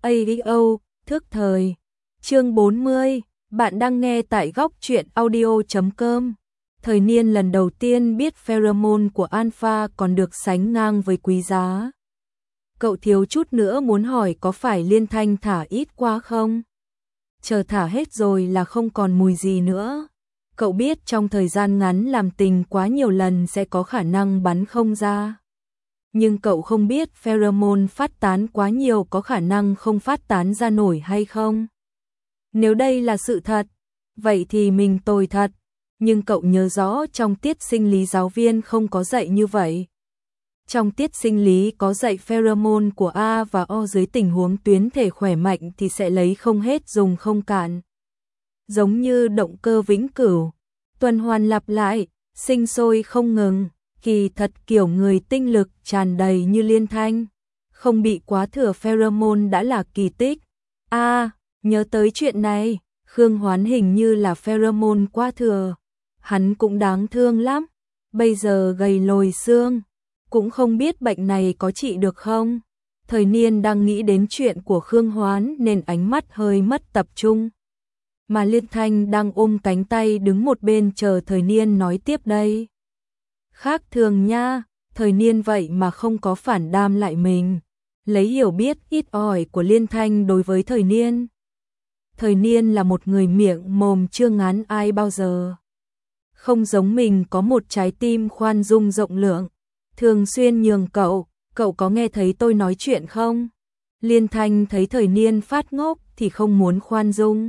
ADO, thức thời. Chương 40, bạn đang nghe tại góc truyện audio.com. Thời niên lần đầu tiên biết pheromone của alpha còn được sánh ngang với quý giá. Cậu thiếu chút nữa muốn hỏi có phải Liên Thanh thả ít quá không? Chờ thả hết rồi là không còn mùi gì nữa. Cậu biết trong thời gian ngắn làm tình quá nhiều lần sẽ có khả năng bắn không ra. Nhưng cậu không biết pheromone phát tán quá nhiều có khả năng không phát tán ra nổi hay không. Nếu đây là sự thật, vậy thì mình tồi thật. Nhưng cậu nhớ rõ trong tiết sinh lý giáo viên không có dạy như vậy. Trong tiết sinh lý có dạy pheromone của A và O dưới tình huống tuyến thể khỏe mạnh thì sẽ lấy không hết dùng không cạn. Giống như động cơ vĩnh cửu, tuần hoàn lặp lại, sinh sôi không ngừng. Kỳ thật kiểu người tinh lực tràn đầy như Liên Thanh, không bị quá thừa pheromone đã là kỳ tích. Nhớ tới chuyện này, Khương Hoán hình như là pheromone quá thừa. Hắn cũng đáng thương lắm, bây giờ gầy lồi xương, cũng không biết bệnh này có trị được không. Thời niên đang nghĩ đến chuyện của Khương Hoán nên ánh mắt hơi mất tập trung. Mà Liên Thanh đang ôm cánh tay đứng một bên chờ thời niên nói tiếp đây. Khác thường nha, thời niên vậy mà không có phản đam lại mình. Lấy hiểu biết ít ỏi của Liên Thanh đối với thời niên. Thời niên là một người miệng mồm chưa ngán ai bao giờ. Không giống mình có một trái tim khoan dung rộng lượng, thường xuyên nhường cậu có nghe thấy tôi nói chuyện không? Liên Thanh thấy thời niên phát ngốc thì không muốn khoan dung.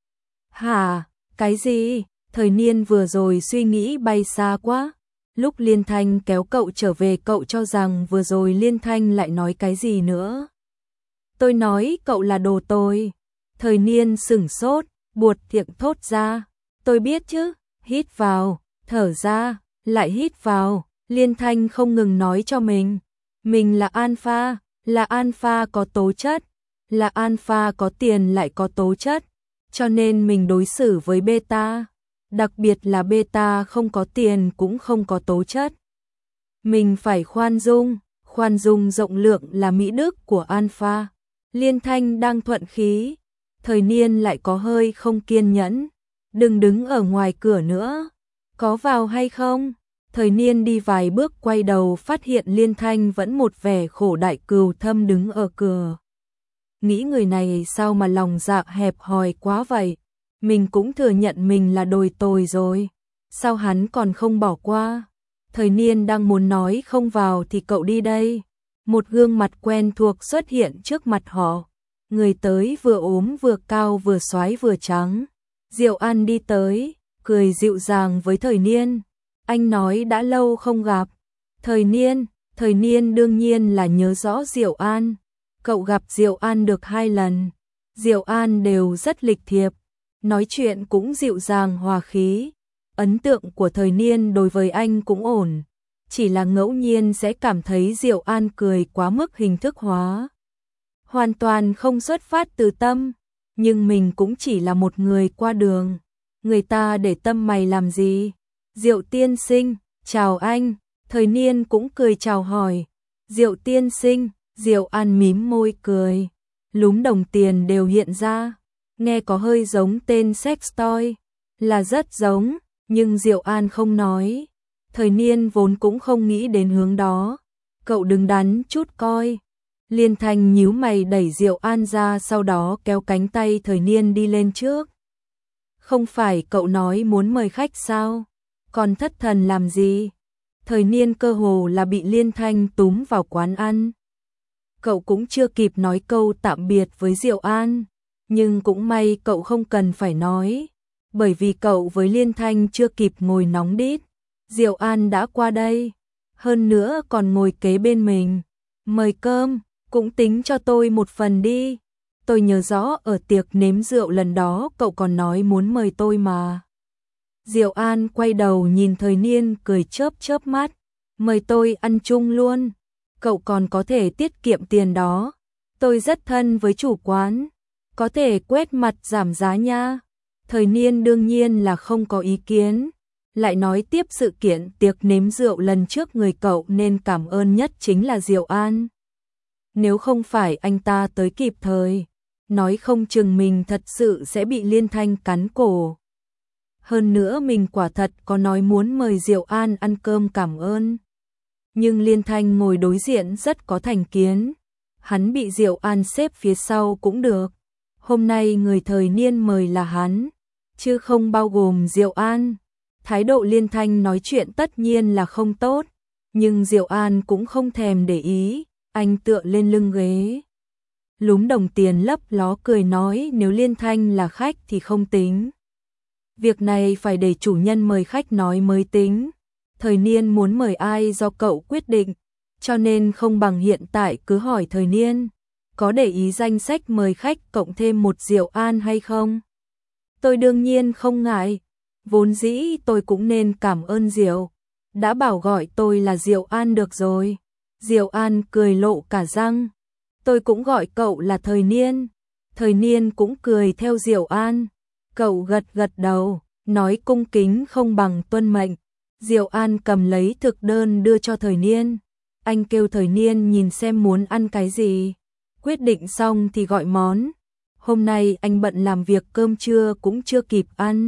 Hả, cái gì? Thời niên vừa rồi suy nghĩ bay xa quá. Lúc Liên Thanh kéo cậu trở về cậu cho rằng vừa rồi Liên Thanh lại nói cái gì nữa. Tôi nói cậu là đồ tồi. Thời niên sửng sốt, buột miệng thốt ra. Tôi biết chứ, hít vào, thở ra, lại hít vào. Liên Thanh không ngừng nói cho mình. Mình là alpha có tố chất, là alpha có tiền lại có tố chất. Cho nên mình đối xử với beta. Đặc biệt là beta không có tiền cũng không có tố chất. Mình phải khoan dung rộng lượng là mỹ đức của alpha. Liên Thanh đang thuận khí, thời niên lại có hơi không kiên nhẫn. Đừng đứng ở ngoài cửa nữa, có vào hay không? Thời niên đi vài bước quay đầu phát hiện Liên Thanh vẫn một vẻ khổ đại cừu thâm đứng ở cửa. Nghĩ người này sao mà lòng dạ hẹp hòi quá vậy? Mình cũng thừa nhận mình là đồi tồi rồi. Sao hắn còn không bỏ qua? Thời niên đang muốn nói không vào thì cậu đi đây. Một gương mặt quen thuộc xuất hiện trước mặt họ. Người tới vừa ốm vừa cao vừa xoái vừa trắng. Diệu An đi tới, cười dịu dàng với thời niên. Anh nói đã lâu không gặp. Thời niên đương nhiên là nhớ rõ Diệu An. Cậu gặp Diệu An được 2 lần. Diệu An đều rất lịch thiệp. Nói chuyện cũng dịu dàng hòa khí. Ấn tượng của thời niên đối với anh cũng ổn. Chỉ là ngẫu nhiên sẽ cảm thấy Diệu An cười quá mức hình thức hóa. Hoàn toàn không xuất phát từ tâm. Nhưng mình cũng chỉ là một người qua đường. Người ta để tâm mày làm gì? Diệu tiên sinh, chào anh. Thời niên cũng cười chào hỏi. Diệu tiên sinh, Diệu An mím môi cười. Lúm đồng tiền đều hiện ra. Nghe có hơi giống tên sex toy, là rất giống, nhưng Diệu An không nói. Thời niên vốn cũng không nghĩ đến hướng đó. Cậu đứng đắn chút coi. Liên Thanh nhíu mày đẩy Diệu An ra sau đó kéo cánh tay thời niên đi lên trước. Không phải cậu nói muốn mời khách sao? Còn thất thần làm gì? Thời niên cơ hồ là bị Liên Thanh túm vào quán ăn. Cậu cũng chưa kịp nói câu tạm biệt với Diệu An. Nhưng cũng may cậu không cần phải nói, bởi vì cậu với Liên Thanh chưa kịp ngồi nóng đít. Diệu An đã qua đây, hơn nữa còn ngồi kế bên mình. Mời cơm, cũng tính cho tôi một phần đi. Tôi nhớ rõ ở tiệc nếm rượu lần đó cậu còn nói muốn mời tôi mà. Diệu An quay đầu nhìn thời niên cười chớp chớp mắt. Mời tôi ăn chung luôn, cậu còn có thể tiết kiệm tiền đó. Tôi rất thân với chủ quán. Có thể quét mặt giảm giá nha. Thời niên đương nhiên là không có ý kiến. Lại nói tiếp sự kiện tiệc nếm rượu lần trước người cậu nên cảm ơn nhất chính là Diệu An. nếu không phải anh ta tới kịp thời, nói không chừng mình thật sự sẽ bị Liên Thanh cắn cổ. Hơn nữa mình quả thật có nói muốn mời Diệu An ăn cơm cảm ơn. Nhưng Liên Thanh ngồi đối diện rất có thành kiến. Hắn bị Diệu An xếp phía sau cũng được. Hôm nay người Thời Niên mời là hắn, chứ không bao gồm Diệu An. Thái độ Liên Thanh nói chuyện tất nhiên là không tốt, nhưng Diệu An cũng không thèm để ý, anh tựa lên lưng ghế. Lúm đồng tiền lấp ló cười nói nếu Liên Thanh là khách thì không tính. Việc này phải để chủ nhân mời khách nói mới tính. Thời Niên muốn mời ai do cậu quyết định, cho nên không bằng hiện tại cứ hỏi Thời Niên, có để ý danh sách mời khách cộng thêm một Diệu An hay không? Tôi đương nhiên không ngại, vốn dĩ tôi cũng nên cảm ơn Diệu, đã bảo gọi tôi là Diệu An được rồi. Diệu An cười lộ cả răng, tôi cũng gọi cậu là Thời Niên. Thời Niên cũng cười theo Diệu An, cậu gật gật đầu, nói cung kính không bằng tuân mệnh. Diệu An cầm lấy thực đơn đưa cho Thời Niên, anh kêu Thời Niên nhìn xem muốn ăn cái gì, quyết định xong thì gọi món. Hôm nay anh bận làm việc cơm trưa cũng chưa kịp ăn.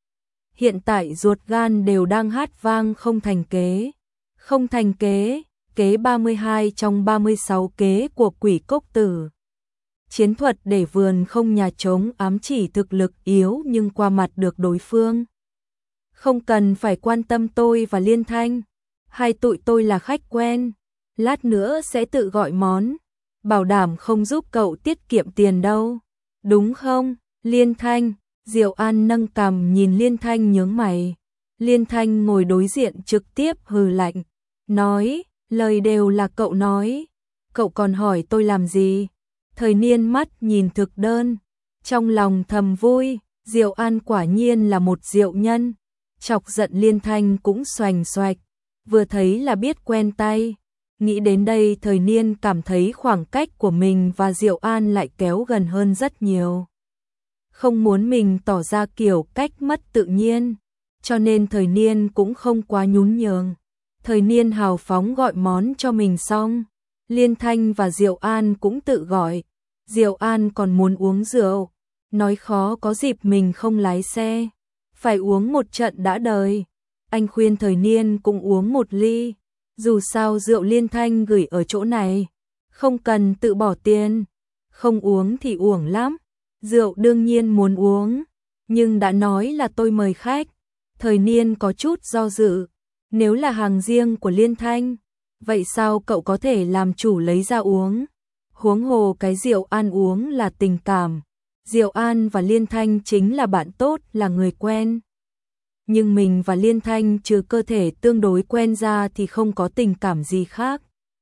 Hiện tại ruột gan đều đang hát vang không thành kế. Không thành kế, kế 32 trong 36 kế của Quỷ Cốc Tử. Chiến thuật để vườn không nhà trống ám chỉ thực lực yếu nhưng qua mặt được đối phương. Không cần phải quan tâm tôi và Liên Thanh, hai tụi tôi là khách quen, lát nữa sẽ tự gọi món, bảo đảm không giúp cậu tiết kiệm tiền đâu. Đúng không, Liên Thanh? Diệu An nâng cằm nhìn Liên Thanh nhướng mày. Liên Thanh ngồi đối diện trực tiếp hừ lạnh, nói, lời đều là cậu nói, cậu còn hỏi tôi làm gì? Thời Niên mắt nhìn thực đơn, trong lòng thầm vui, Diệu An quả nhiên là một diệu nhân. Chọc giận Liên Thanh cũng xoành xoạch, vừa thấy là biết quen tay. Nghĩ đến đây Thời Niên cảm thấy khoảng cách của mình và Diệu An lại kéo gần hơn rất nhiều. Không muốn mình tỏ ra kiểu cách mất tự nhiên, cho nên Thời Niên cũng không quá nhún nhường. Thời Niên hào phóng gọi món cho mình xong, Liên Thanh và Diệu An cũng tự gọi. Diệu An còn muốn uống rượu, nói khó có dịp mình không lái xe, phải uống một trận đã đời. Anh khuyên Thời Niên cũng uống một ly, dù sao rượu Liên Thanh gửi ở chỗ này, không cần tự bỏ tiền, không uống thì uổng lắm. Rượu đương nhiên muốn uống, nhưng đã nói là tôi mời khách. Thời Niên có chút do dự, nếu là hàng riêng của Liên Thanh, vậy sao cậu có thể làm chủ lấy ra uống? Huống hồ cái Diệu An uống là tình cảm. Diệu An và Liên Thanh chính là bạn tốt, là người quen. Nhưng mình và Liên Thanh trừ cơ thể tương đối quen ra thì không có tình cảm gì khác.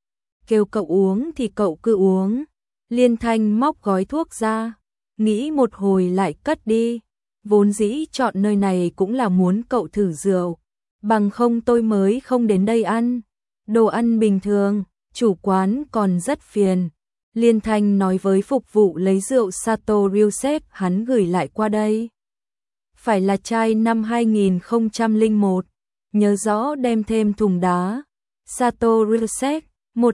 Kêu cậu uống thì cậu cứ uống. Liên Thanh móc gói thuốc ra, nghĩ một hồi lại cất đi. Vốn dĩ chọn nơi này cũng là muốn cậu thử rượu, bằng không tôi mới không đến đây ăn. Đồ ăn bình thường, chủ quán còn rất phiền. Liên Thanh nói với phục vụ lấy rượu Sato Ryusep hắn gửi lại qua đây. Phải là chai năm 2001, nhớ rõ đem thêm thùng đá. Sato Ryusep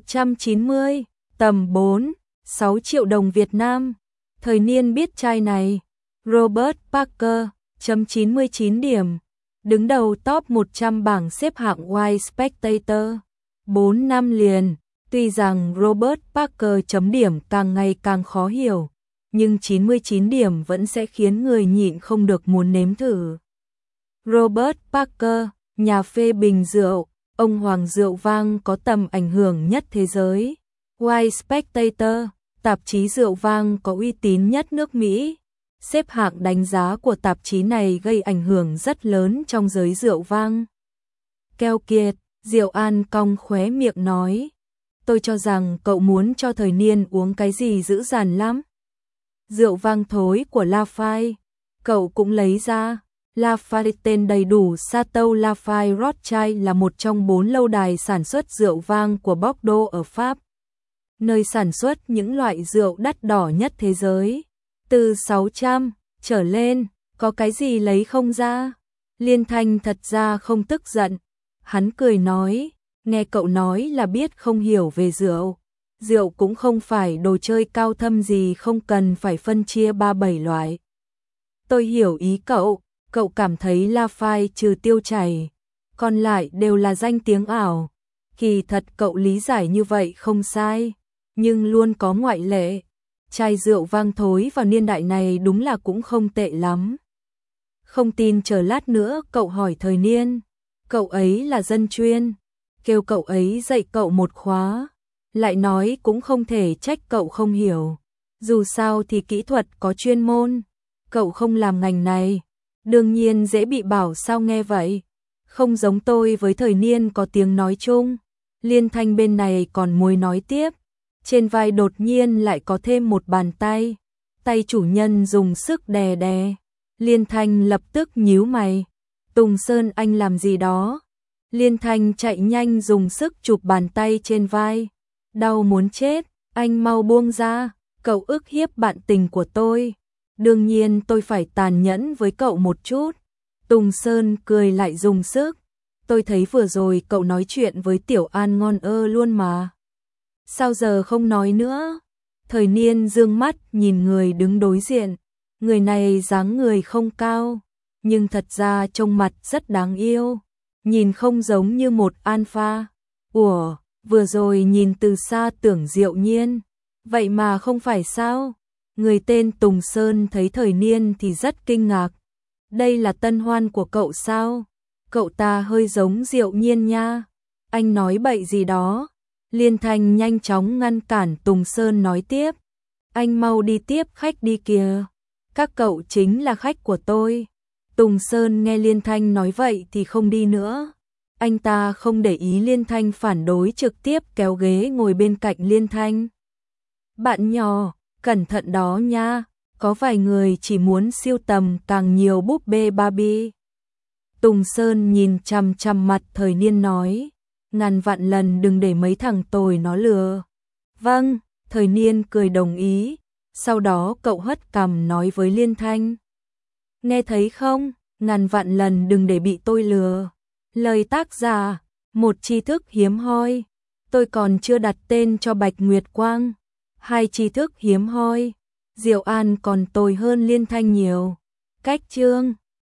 190, tầm 4-6 triệu đồng Việt Nam. Thời Niên biết chai này. Robert Parker, chấm 99 điểm. Đứng đầu top 100 bảng xếp hạng Wine Spectator. 4 năm liền. Tuy rằng Robert Parker chấm điểm càng ngày càng khó hiểu, nhưng 99 điểm vẫn sẽ khiến người nhịn không được muốn nếm thử. Robert Parker, nhà phê bình rượu, ông hoàng rượu vang có tầm ảnh hưởng nhất thế giới. Wine Spectator, tạp chí rượu vang có uy tín nhất nước Mỹ. Xếp hạng đánh giá của tạp chí này gây ảnh hưởng rất lớn trong giới rượu vang. Keo kiệt, Diệu An cong khóe miệng nói. Tôi cho rằng cậu muốn cho Thời Niên uống cái gì dữ dằn lắm. Rượu vang thối của Lafite, cậu cũng lấy ra. Lafite tên đầy đủ Chateau Lafite Rothschild là một trong 4 lâu đài sản xuất rượu vang của Bordeaux ở Pháp, nơi sản xuất những loại rượu đắt đỏ nhất thế giới. Từ 600 trở lên, có cái gì lấy không ra? Liên Thanh thật ra không tức giận. Hắn cười nói, nghe cậu nói là biết không hiểu về rượu. rượu cũng không phải đồ chơi cao thâm gì, không cần phải phân chia 3-7 loại. Tôi hiểu ý cậu cảm thấy La Phai trừ tiêu chảy, còn lại đều là danh tiếng ảo. Kỳ thật cậu lý giải như vậy không sai, nhưng luôn có ngoại lệ. Chai rượu vang thối vào niên đại này đúng là cũng không tệ lắm. Không tin chờ lát nữa cậu hỏi Thời Niên, cậu ấy là dân chuyên, kêu cậu ấy dạy cậu một khóa. Lại nói cũng không thể trách cậu không hiểu, dù sao thì kỹ thuật có chuyên môn, cậu không làm ngành này, đương nhiên dễ bị bảo sao nghe vậy. Không giống tôi với Thời Niên có tiếng nói chung. Liên Thanh bên này còn muốn nói tiếp, trên vai đột nhiên lại có thêm một bàn tay, tay chủ nhân dùng sức đè đè. Liên Thanh lập tức nhíu mày, Tùng Sơn anh làm gì đó? Liên Thanh chạy nhanh dùng sức chụp bàn tay trên vai, đau muốn chết, anh mau buông ra, cậu ức hiếp bạn tình của tôi, đương nhiên tôi phải tàn nhẫn với cậu một chút. Tùng Sơn cười lại dùng sức, tôi thấy vừa rồi cậu nói chuyện với Tiểu An ngon luôn mà. Sao giờ không nói nữa? Thời Niên dương mắt nhìn người đứng đối diện, người này dáng người không cao, nhưng thật ra trông mặt rất đáng yêu, nhìn không giống như một alpha. Ủa, vừa rồi nhìn từ xa tưởng Diệu Nhiên, vậy mà không phải sao? Người tên Tùng Sơn thấy Thời Niên thì rất kinh ngạc. Đây là tân hoan của cậu sao? Cậu ta hơi giống Diệu Nhiên nha. Anh nói bậy gì đó. Liên Thanh nhanh chóng ngăn cản Tùng Sơn nói tiếp. Anh mau đi tiếp khách đi kìa. Các cậu chính là khách của tôi. Tùng Sơn nghe Liên Thanh nói vậy thì không đi nữa. Anh ta không để ý Liên Thanh phản đối, trực tiếp kéo ghế ngồi bên cạnh Liên Thanh. Bạn nhỏ, cẩn thận đó nha, có vài người chỉ muốn sưu tầm càng nhiều búp bê Barbie. Tùng Sơn nhìn chằm chằm mặt Thời Niên nói, ngàn vạn lần đừng để mấy thằng tồi nó lừa. Vâng, Thời Niên cười đồng ý, sau đó cậu hất cằm nói với Liên Thanh. Nghe thấy không, ngàn vạn lần đừng để bị tôi lừa. Lời tác giả, một tri thức hiếm hoi, tôi còn chưa đặt tên cho Bạch Nguyệt Quang. Hai tri thức hiếm hoi, Diệu An còn tồi hơn Liên Thanh nhiều. Cách chương